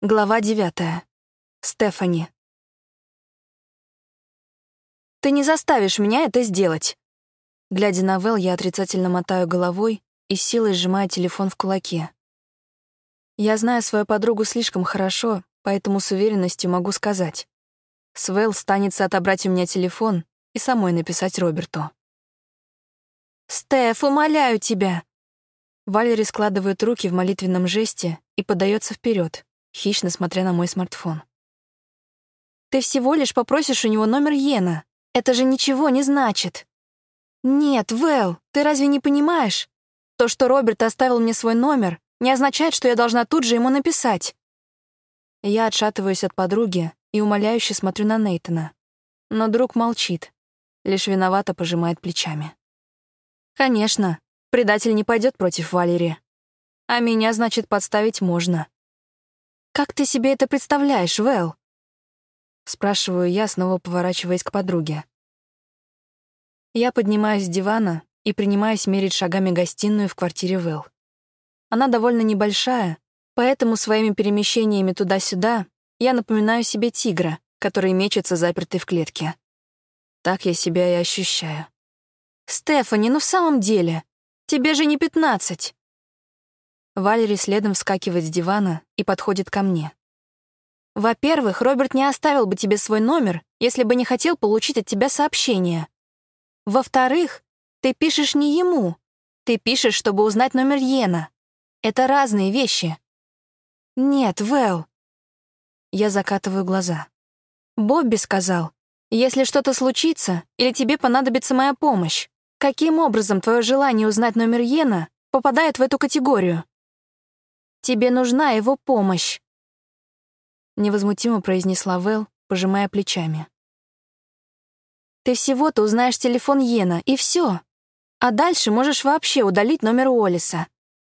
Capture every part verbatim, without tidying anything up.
Глава девятая. Стефани. «Ты не заставишь меня это сделать!» Глядя на Вэл, я отрицательно мотаю головой и с силой сжимаю телефон в кулаке. Я знаю свою подругу слишком хорошо, поэтому с уверенностью могу сказать. С Вэл станется отобрать у меня телефон и самой написать Роберту. «Стеф, умоляю тебя!» Валери складывает руки в молитвенном жесте и подается вперед, хищно смотря на мой смартфон. «Ты всего лишь попросишь у него номер Йена. Это же ничего не значит». «Нет, Вэл, ты разве не понимаешь? То, что Роберт оставил мне свой номер, не означает, что я должна тут же ему написать». Я отшатываюсь от подруги и умоляюще смотрю на Нейтана. Но друг молчит, лишь виновато пожимает плечами. «Конечно, предатель не пойдет против Валери. А меня, значит, подставить можно». «Как ты себе это представляешь, Вэл?» Спрашиваю я, снова поворачиваясь к подруге. Я поднимаюсь с дивана и принимаюсь мерить шагами гостиную в квартире Вэл. Она довольно небольшая, поэтому своими перемещениями туда-сюда я напоминаю себе тигра, который мечется запертый в клетке. Так я себя и ощущаю. «Стефани, ну в самом деле, тебе же не пятнадцать!» Валери следом вскакивает с дивана и подходит ко мне. «Во-первых, Роберт не оставил бы тебе свой номер, если бы не хотел получить от тебя сообщение. Во-вторых, ты пишешь не ему. Ты пишешь, чтобы узнать номер Йена. Это разные вещи». «Нет, Вэл». Я закатываю глаза. «Бобби сказал, если что-то случится или тебе понадобится моя помощь, каким образом твое желание узнать номер Йена попадает в эту категорию? Тебе нужна его помощь», — невозмутимо произнесла Вэл, пожимая плечами. «Ты всего-то узнаешь телефон Йена, и все. А дальше можешь вообще удалить номер Уоллеса».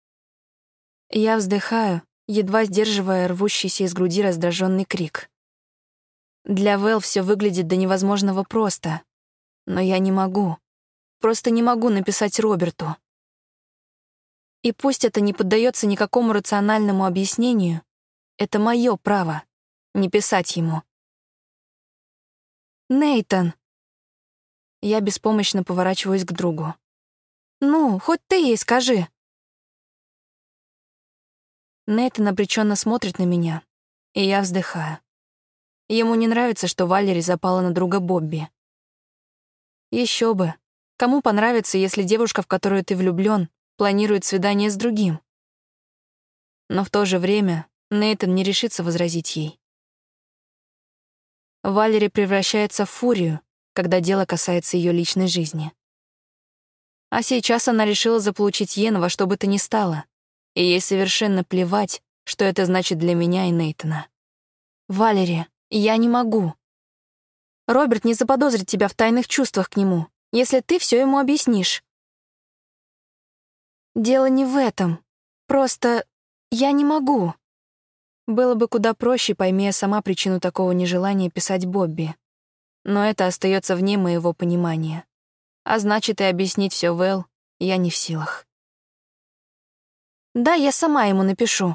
Я вздыхаю, едва сдерживая рвущийся из груди раздраженный крик. Для Вэл все выглядит до невозможного просто. Но я не могу. Просто не могу написать Роберту. И пусть это не поддается никакому рациональному объяснению, это мое право — не писать ему. «Нейтан!» Я беспомощно поворачиваюсь к другу. «Ну, хоть ты ей скажи!» Нейтан обреченно смотрит на меня, и я вздыхаю. Ему не нравится, что Валери запала на друга Бобби. Еще бы. Кому понравится, если девушка, в которую ты влюблен, планирует свидание с другим? Но в то же время Нейтан не решится возразить ей. Валери превращается в фурию, когда дело касается ее личной жизни. А сейчас она решила заполучить Йена во что бы то ни стало, и ей совершенно плевать, что это значит для меня и Нейтана. «Валери, я не могу. Роберт не заподозрит тебя в тайных чувствах к нему, если ты все ему объяснишь». «Дело не в этом. Просто я не могу». Было бы куда проще, пойми я сама причину такого нежелания писать Бобби. Но это остается вне моего понимания. А значит, и объяснить все Вэл я не в силах. «Да, я сама ему напишу».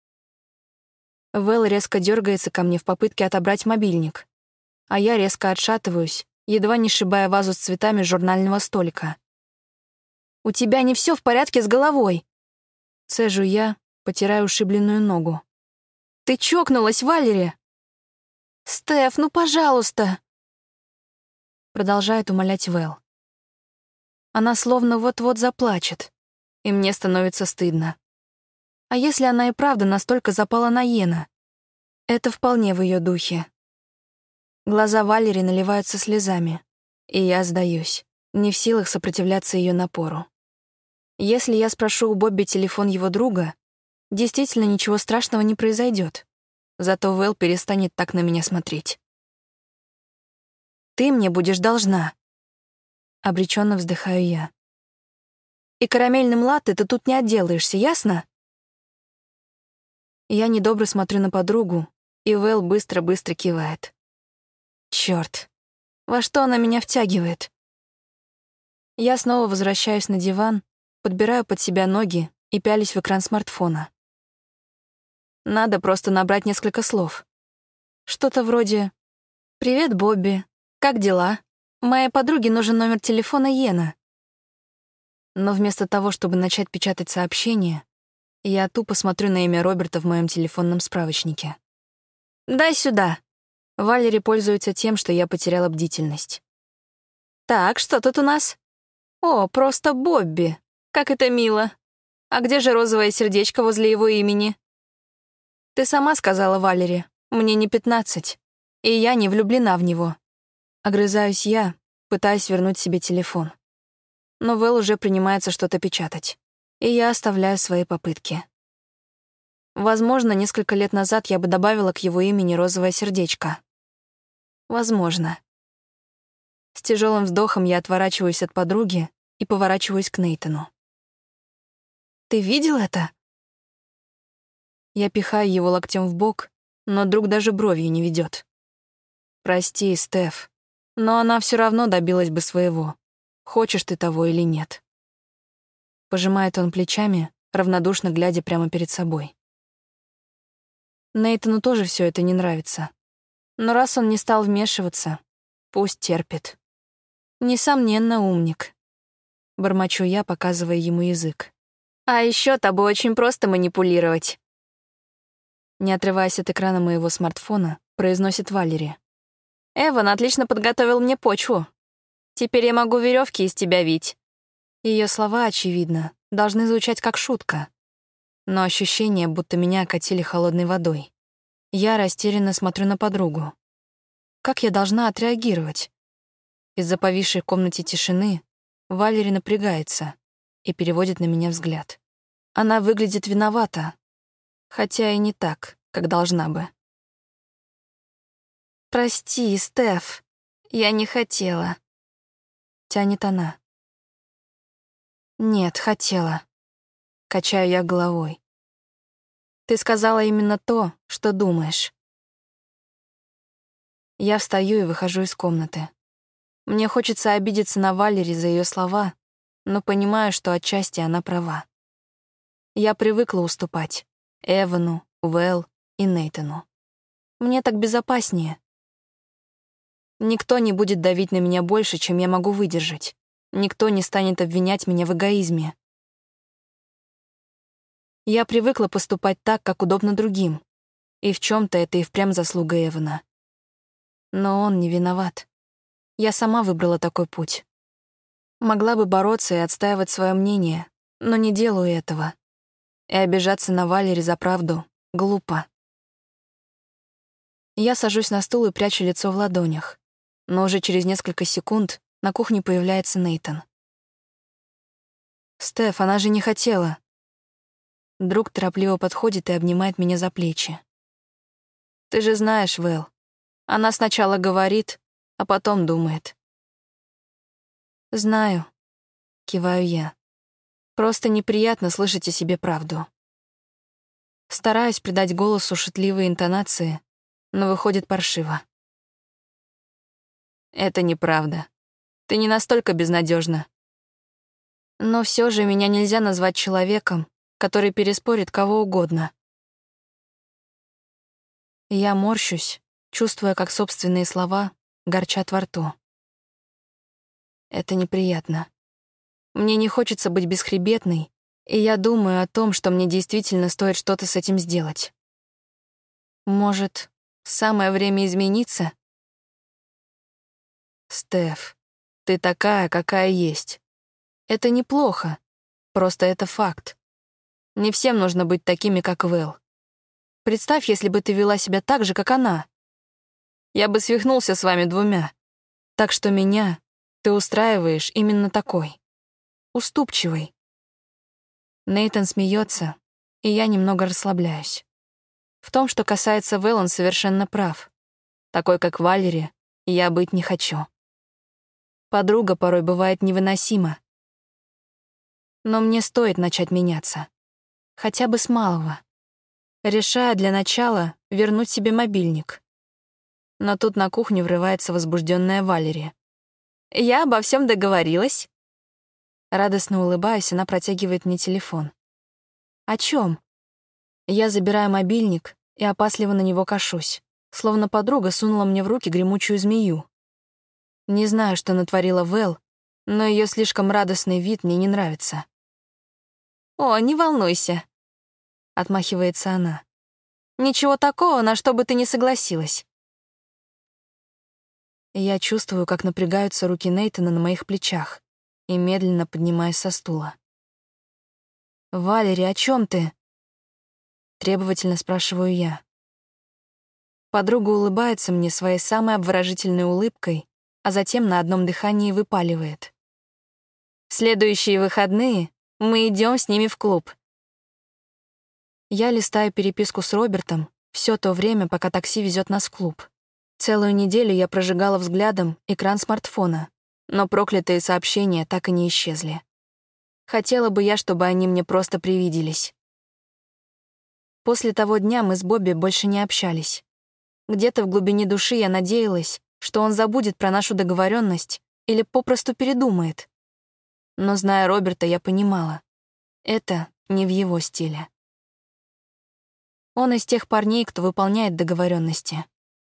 Вэл резко дергается ко мне в попытке отобрать мобильник, а я резко отшатываюсь, едва не сшибая вазу с цветами с журнального столика. «У тебя не все в порядке с головой!» Цежу я, потирая ушибленную ногу. «Ты чокнулась, Валери!» «Стеф, ну пожалуйста!» Продолжает умолять Вэл. Она словно вот-вот заплачет, и мне становится стыдно. А если она и правда настолько запала на Йена? Это вполне в ее духе. Глаза Валери наливаются слезами, и я сдаюсь, не в силах сопротивляться ее напору. Если я спрошу у Бобби телефон его друга, действительно ничего страшного не произойдет. Зато Вэл перестанет так на меня смотреть. «Ты мне будешь должна», — обреченно вздыхаю я. «И карамельным латте ты тут не отделаешься, ясно?» Я недобро смотрю на подругу, и Вэл быстро-быстро кивает. Чёрт, во что она меня втягивает? Я снова возвращаюсь на диван, подбираю под себя ноги и пялюсь в экран смартфона. Надо просто набрать несколько слов. Что-то вроде «Привет, Бобби. Как дела? Моей подруге нужен номер телефона Йена». Но вместо того, чтобы начать печатать сообщение, я тупо смотрю на имя Роберта в моем телефонном справочнике. «Дай сюда». Валери пользуется тем, что я потеряла бдительность. «Так, что тут у нас?» «О, просто Бобби. Как это мило. А где же розовое сердечко возле его имени?» «Ты сама сказала, Валери, мне не пятнадцать, и я не влюблена в него». Огрызаюсь я, пытаясь вернуть себе телефон. Но Вэл уже принимается что-то печатать, и я оставляю свои попытки. Возможно, несколько лет назад я бы добавила к его имени розовое сердечко. Возможно. С тяжелым вздохом я отворачиваюсь от подруги и поворачиваюсь к Нейтану. «Ты видел это?» Я пихаю его локтем в бок, но друг даже бровью не ведет. «Прости, Стеф, но она все равно добилась бы своего, хочешь ты того или нет». Пожимает он плечами, равнодушно глядя прямо перед собой. Нейтану тоже все это не нравится. Но раз он не стал вмешиваться, пусть терпит. Несомненно, умник. Бормочу я, показывая ему язык. А еще тобой очень просто манипулировать. Не отрываясь от экрана моего смартфона, произносит Валери. Эван отлично подготовил мне почву. Теперь я могу веревки из тебя вить. Ее слова, очевидно, должны звучать как шутка. Но ощущение, будто меня окатили холодной водой. Я растерянно смотрю на подругу. Как я должна отреагировать? Из-за повисшей в комнате тишины Валери напрягается и переводит на меня взгляд. Она выглядит виновата, хотя и не так, как должна бы. «Прости, Стеф, я не хотела», — тянет она. «Нет, хотела». Качаю я головой. «Ты сказала именно то, что думаешь». Я встаю и выхожу из комнаты. Мне хочется обидеться на Валери за ее слова, но понимаю, что отчасти она права. Я привыкла уступать Эвану, Вэл и Нейтану. Мне так безопаснее. Никто не будет давить на меня больше, чем я могу выдержать. Никто не станет обвинять меня в эгоизме. Я привыкла поступать так, как удобно другим, и в чем-то это и впрямь заслуга Эвана. Но он не виноват. Я сама выбрала такой путь. Могла бы бороться и отстаивать свое мнение, но не делаю этого. И обижаться на Валери за правду глупо. Я сажусь на стул и прячу лицо в ладонях, но уже через несколько секунд на кухне появляется Нейтан. «Стеф, она же не хотела». Друг торопливо подходит и обнимает меня за плечи. «Ты же знаешь, Вэл, она сначала говорит, а потом думает». «Знаю», — киваю я. «Просто неприятно слышать о себе правду». Стараюсь придать голосу шутливые интонации, но выходит паршиво. «Это неправда. Ты не настолько безнадежна. Но все же меня нельзя назвать человеком, который переспорит кого угодно». Я морщусь, чувствуя, как собственные слова горчат во рту. Это неприятно. Мне не хочется быть бесхребетной, и я думаю о том, что мне действительно стоит что-то с этим сделать. Может, самое время измениться? Стеф, ты такая, какая есть. Это неплохо, просто это факт. Не всем нужно быть такими, как Вэл. Представь, если бы ты вела себя так же, как она. Я бы свихнулся с вами двумя. Так что меня ты устраиваешь именно такой. Уступчивый. Нейтан смеется, и я немного расслабляюсь. В том, что касается Вэл, он совершенно прав. Такой, как Валери, я быть не хочу. Подруга порой бывает невыносима. Но мне стоит начать меняться. Хотя бы с малого. Решая для начала вернуть себе мобильник. Но тут на кухню врывается возбужденная Валери. «Я обо всем договорилась». Радостно улыбаясь, она протягивает мне телефон. «О чем? Я забираю мобильник и опасливо на него кашусь, словно подруга сунула мне в руки гремучую змею. Не знаю, что натворила Вэл, но ее слишком радостный вид мне не нравится. «О, не волнуйся», — отмахивается она. «Ничего такого, на что бы ты не согласилась». Я чувствую, как напрягаются руки Нейтана на моих плечах, и медленно поднимаюсь со стула. «Валери, о чем ты?» — требовательно спрашиваю я. Подруга улыбается мне своей самой обворожительной улыбкой, а затем на одном дыхании выпаливает. «В следующие выходные мы идем с ними в клуб». Я листаю переписку с Робертом все то время, пока такси везет нас в клуб. Целую неделю я прожигала взглядом экран смартфона, но проклятые сообщения так и не исчезли. Хотела бы я, чтобы они мне просто привиделись. После того дня мы с Бобби больше не общались. Где-то в глубине души я надеялась, что он забудет про нашу договоренность или попросту передумает. Но, зная Роберта, я понимала, это не в его стиле. Он из тех парней, кто выполняет договоренности.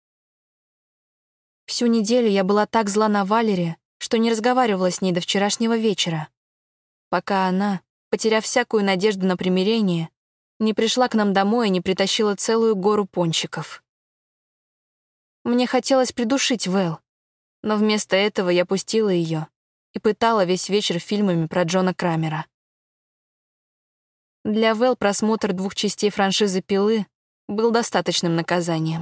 Всю неделю я была так зла на Валери, что не разговаривала с ней до вчерашнего вечера, пока она, потеряв всякую надежду на примирение, не пришла к нам домой и не притащила целую гору пончиков. Мне хотелось придушить Вэл, но вместо этого я пустила ее и пытала весь вечер фильмами про Джона Крамера. Для Вэл просмотр двух частей франшизы «Пилы» был достаточным наказанием.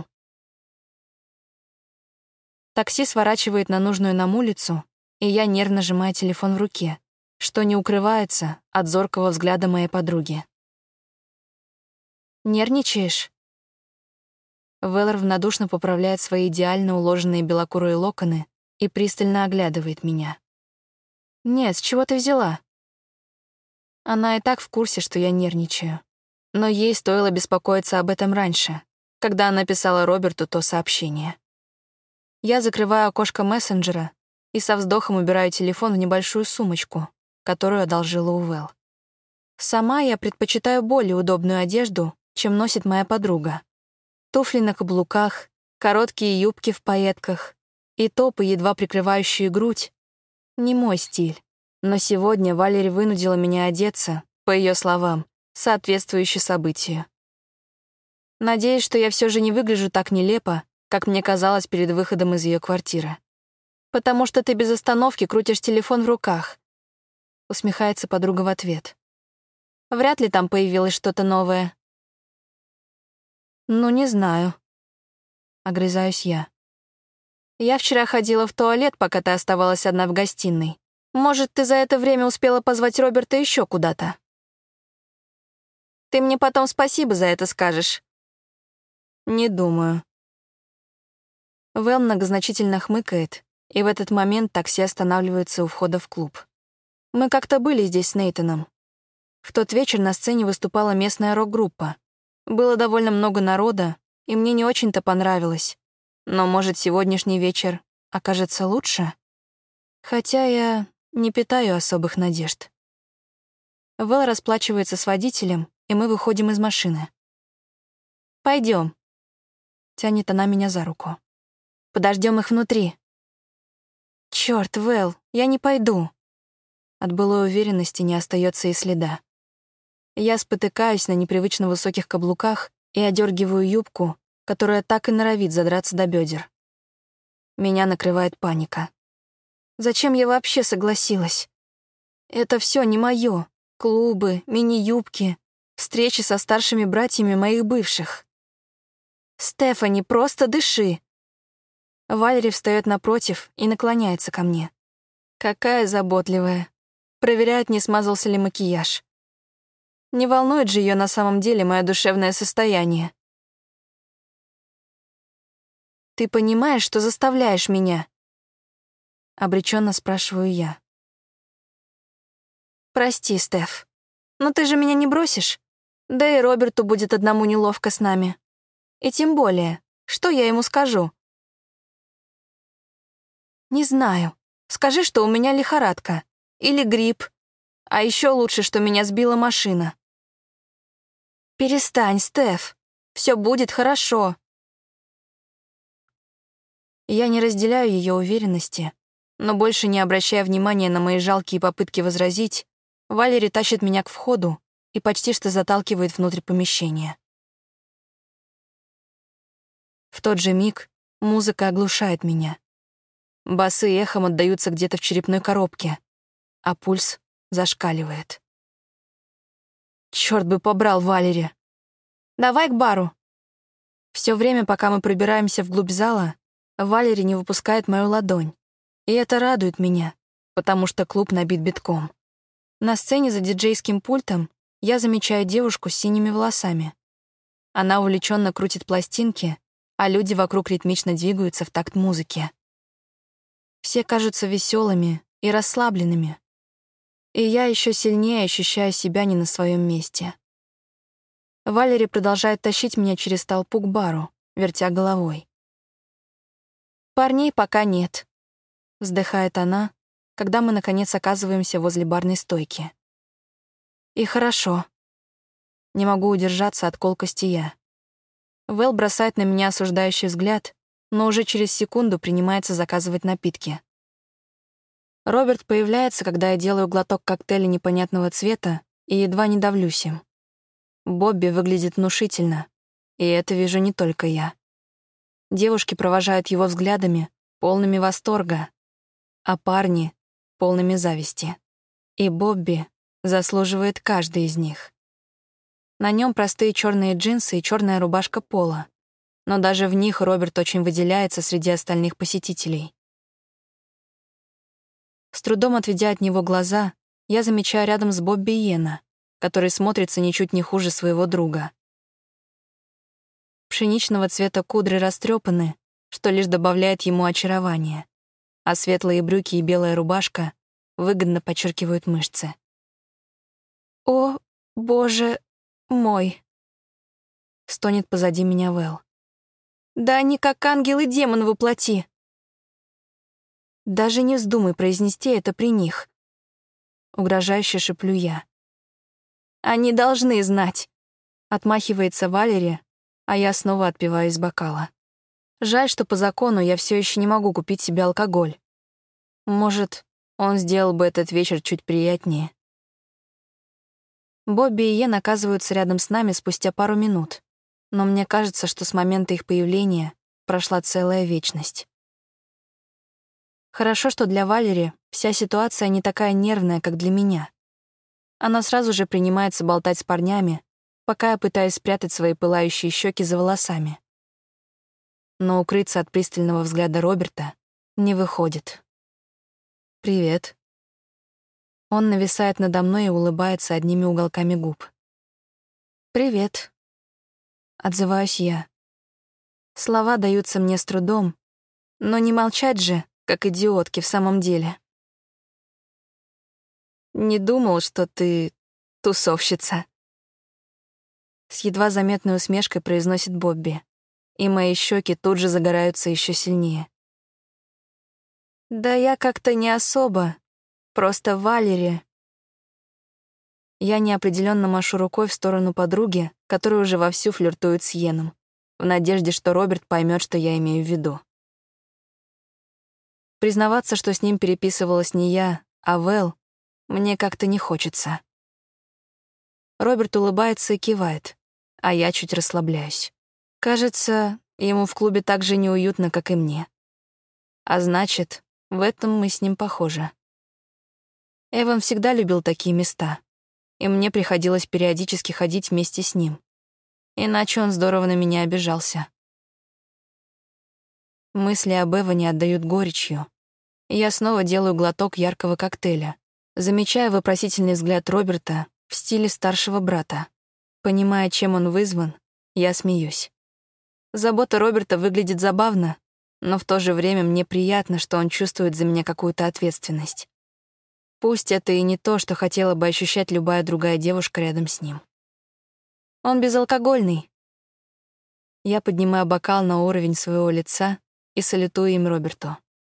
Такси сворачивает на нужную нам улицу, и я нервно сжимаю телефон в руке, что не укрывается от зоркого взгляда моей подруги. «Нервничаешь?» Вэл равнодушно поправляет свои идеально уложенные белокурые локоны и пристально оглядывает меня. «Нет, с чего ты взяла?» Она и так в курсе, что я нервничаю. Но ей стоило беспокоиться об этом раньше, когда она писала Роберту то сообщение. Я закрываю окошко мессенджера и со вздохом убираю телефон в небольшую сумочку, которую одолжила у Вэл. Сама я предпочитаю более удобную одежду, чем носит моя подруга. Туфли на каблуках, короткие юбки в пайетках и топы, едва прикрывающие грудь. Не мой стиль. Но сегодня Валери вынудила меня одеться, по ее словам, соответствующе событию. Надеюсь, что я все же не выгляжу так нелепо, как мне казалось перед выходом из ее квартиры. «Потому что ты без остановки крутишь телефон в руках», — усмехается подруга в ответ. «Вряд ли там появилось что-то новое». «Ну, не знаю», — огрызаюсь я. «Я вчера ходила в туалет, пока ты оставалась одна в гостиной. Может, ты за это время успела позвать Роберта еще куда-то? Ты мне потом спасибо за это скажешь». «Не думаю». Вэл многозначительно хмыкает, и в этот момент такси останавливается у входа в клуб. Мы как-то были здесь с Нейтаном. В тот вечер на сцене выступала местная рок-группа. Было довольно много народа, и мне не очень-то понравилось. Но, может, сегодняшний вечер окажется лучше? Хотя я не питаю особых надежд. Вэл расплачивается с водителем, и мы выходим из машины. «Пойдем», — тянет она меня за руку. «Подождем их внутри». «Чёрт, Вэл, я не пойду». От былой уверенности не остается и следа. Я спотыкаюсь на непривычно высоких каблуках и одергиваю юбку, которая так и норовит задраться до бедер. Меня накрывает паника. Зачем я вообще согласилась? Это все не мое. Клубы, мини-юбки, встречи со старшими братьями моих бывших. «Стефани, просто дыши!» Валери встает напротив и наклоняется ко мне. Какая заботливая. Проверяет, не смазался ли макияж. Не волнует же ее на самом деле мое душевное состояние. «Ты понимаешь, что заставляешь меня?» Обреченно спрашиваю я. «Прости, Стеф, но ты же меня не бросишь? Да и Роберту будет одному неловко с нами. И тем более, что я ему скажу?» «Не знаю. Скажи, что у меня лихорадка. Или грипп. А еще лучше, что меня сбила машина». «Перестань, Стеф. Все будет хорошо». Я не разделяю ее уверенности, но больше не обращая внимания на мои жалкие попытки возразить, Валери тащит меня к входу и почти что заталкивает внутрь помещения. В тот же миг музыка оглушает меня. Басы эхом отдаются где-то в черепной коробке, а пульс зашкаливает. Чёрт бы побрал Валери. «Давай к бару». Всё время, пока мы пробираемся вглубь зала, Валери не выпускает мою ладонь. И это радует меня, потому что клуб набит битком. На сцене за диджейским пультом я замечаю девушку с синими волосами. Она увлеченно крутит пластинки, а люди вокруг ритмично двигаются в такт музыке. Все кажутся веселыми и расслабленными. И я еще сильнее ощущаю себя не на своем месте. Валери продолжает тащить меня через толпу к бару, вертя головой. «Парней пока нет», — вздыхает она, когда мы, наконец, оказываемся возле барной стойки. «И хорошо». Не могу удержаться от колкости я. Вэл бросает на меня осуждающий взгляд, но уже через секунду принимается заказывать напитки. Роберт появляется, когда я делаю глоток коктейля непонятного цвета и едва не давлюсь им. Бобби выглядит внушительно, и это вижу не только я. Девушки провожают его взглядами, полными восторга, а парни — полными зависти. И Бобби заслуживает каждый из них. На нем простые черные джинсы и черная рубашка пола, но даже в них Роберт очень выделяется среди остальных посетителей. С трудом отведя от него глаза, я замечаю рядом с Бобби Йена, который смотрится ничуть не хуже своего друга. Пшеничного цвета кудры растрепаны, что лишь добавляет ему очарования, а светлые брюки и белая рубашка выгодно подчеркивают мышцы. «О, боже мой!» — стонет позади меня Вэл. «Да они как ангел и демон воплоти!» «Даже не вздумай произнести это при них», — угрожающе шеплю я. «Они должны знать», — отмахивается Валери, а я снова отпиваю из бокала. Жаль, что по закону я все еще не могу купить себе алкоголь. Может, он сделал бы этот вечер чуть приятнее. Бобби и Йен оказываются рядом с нами спустя пару минут, но мне кажется, что с момента их появления прошла целая вечность. Хорошо, что для Валери вся ситуация не такая нервная, как для меня. Она сразу же принимается болтать с парнями, пока я пытаюсь спрятать свои пылающие щеки за волосами. Но укрыться от пристального взгляда Роберта не выходит. «Привет». Он нависает надо мной и улыбается одними уголками губ. «Привет», — отзываюсь я. Слова даются мне с трудом, но не молчать же, как идиотки в самом деле. «Не думал, что ты тусовщица», — с едва заметной усмешкой произносит Бобби, и мои щеки тут же загораются еще сильнее. «Да я как-то не особо. Просто Валери». Я неопределенно машу рукой в сторону подруги, которая уже вовсю флиртует с Йеном, в надежде, что Роберт поймет, что я имею в виду. Признаваться, что с ним переписывалась не я, а Вэл, мне как-то не хочется. Роберт улыбается и кивает, а я чуть расслабляюсь. Кажется, ему в клубе так же неуютно, как и мне. А значит, в этом мы с ним похожи. Эван всегда любил такие места, и мне приходилось периодически ходить вместе с ним. Иначе он здорово на меня обижался. Мысли об Эване отдают горечью, и я снова делаю глоток яркого коктейля, замечая вопросительный взгляд Роберта в стиле старшего брата. Понимая, чем он вызван, я смеюсь. Забота Роберта выглядит забавно, но в то же время мне приятно, что он чувствует за меня какую-то ответственность. Пусть это и не то, что хотела бы ощущать любая другая девушка рядом с ним. Он безалкогольный. Я поднимаю бокал на уровень своего лица и салютую им Роберту.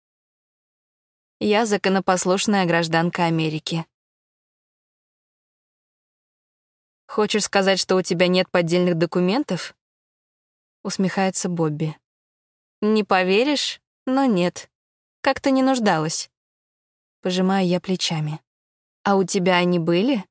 Я законопослушная гражданка Америки. Хочешь сказать, что у тебя нет поддельных документов? Усмехается Бобби. Не поверишь, но нет. Как-то не нуждалась. Пожимаю я плечами. А у тебя они были?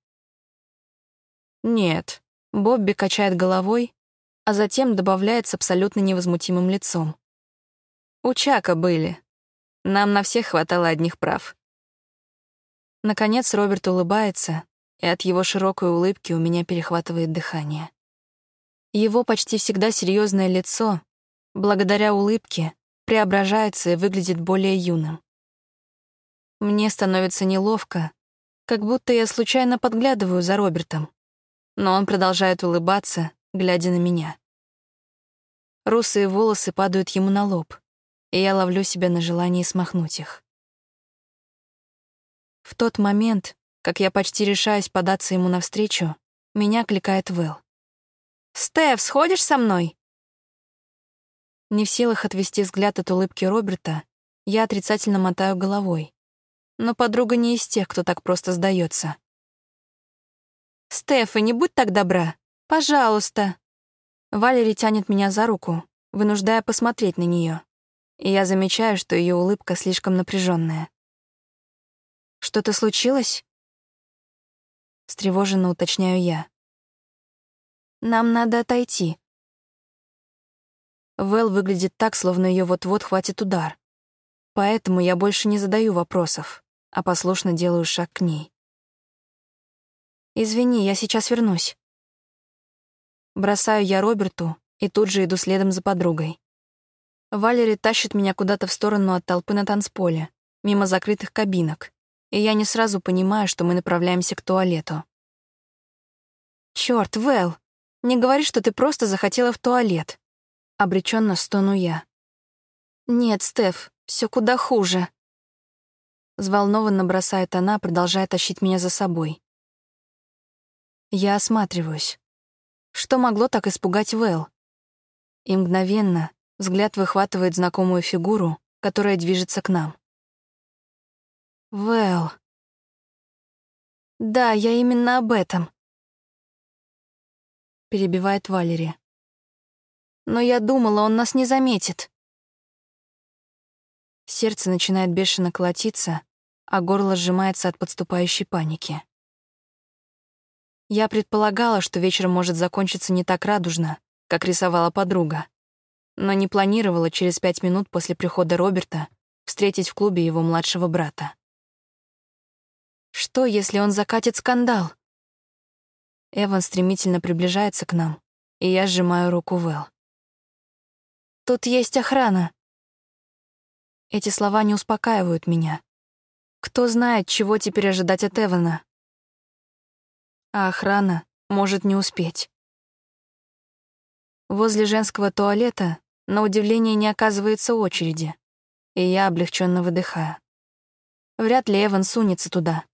Нет. Бобби качает головой, а затем добавляет с абсолютно невозмутимым лицом. У Чака были. Нам на всех хватало одних прав. Наконец Роберт улыбается, и от его широкой улыбки у меня перехватывает дыхание. Его почти всегда серьезное лицо, благодаря улыбке, преображается и выглядит более юным. Мне становится неловко, как будто я случайно подглядываю за Робертом, но он продолжает улыбаться, глядя на меня. Русые волосы падают ему на лоб, и я ловлю себя на желании смахнуть их. В тот момент, как я почти решаюсь податься ему навстречу, меня кликает Вэл. «Стеф, сходишь со мной?» Не в силах отвести взгляд от улыбки Роберта, я отрицательно мотаю головой. Но подруга не из тех, кто так просто сдается. «Стефа, не будь так добра. Пожалуйста». Валери тянет меня за руку, вынуждая посмотреть на нее, и я замечаю, что ее улыбка слишком напряженная. «Что-то случилось?» Встревоженно уточняю я. «Нам надо отойти». Вэл выглядит так, словно ее вот-вот хватит удар. Поэтому я больше не задаю вопросов, а послушно делаю шаг к ней. «Извини, я сейчас вернусь». Бросаю я Роберту и тут же иду следом за подругой. Валери тащит меня куда-то в сторону от толпы на танцполе, мимо закрытых кабинок, и я не сразу понимаю, что мы направляемся к туалету. «Чёрт, Вэл, не говори, что ты просто захотела в туалет». Обреченно стону я. «Нет, Стеф, всё куда хуже». Взволнованно бросает она, продолжая тащить меня за собой. Я осматриваюсь. Что могло так испугать Вэл? И мгновенно взгляд выхватывает знакомую фигуру, которая движется к нам. Вэл. Да, я именно об этом. Перебивает Валери. Но я думала, он нас не заметит. Сердце начинает бешено колотиться, а горло сжимается от подступающей паники. Я предполагала, что вечер может закончиться не так радужно, как рисовала подруга, но не планировала через пять минут после прихода Роберта встретить в клубе его младшего брата. Что, если он закатит скандал? Эван стремительно приближается к нам, и я сжимаю руку Вэл. «Тут есть охрана». Эти слова не успокаивают меня. Кто знает, чего теперь ожидать от Эвана. А охрана может не успеть. Возле женского туалета, на удивление, не оказывается очереди, и я облегченно выдыхаю. Вряд ли Эван сунется туда.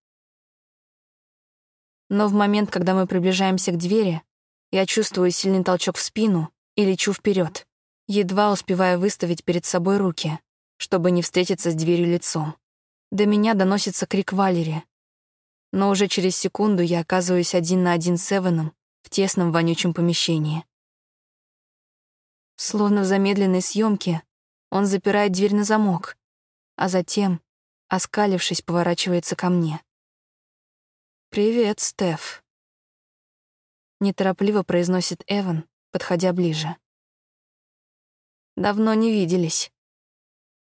Но в момент, когда мы приближаемся к двери, я чувствую сильный толчок в спину и лечу вперед, едва успевая выставить перед собой руки, чтобы не встретиться с дверью лицом. До меня доносится крик Валери, но уже через секунду я оказываюсь один на один с Эваном в тесном вонючем помещении. Словно в замедленной съемке, он запирает дверь на замок, а затем, оскалившись, поворачивается ко мне. «Привет, Стеф», — неторопливо произносит Эван, подходя ближе. «Давно не виделись».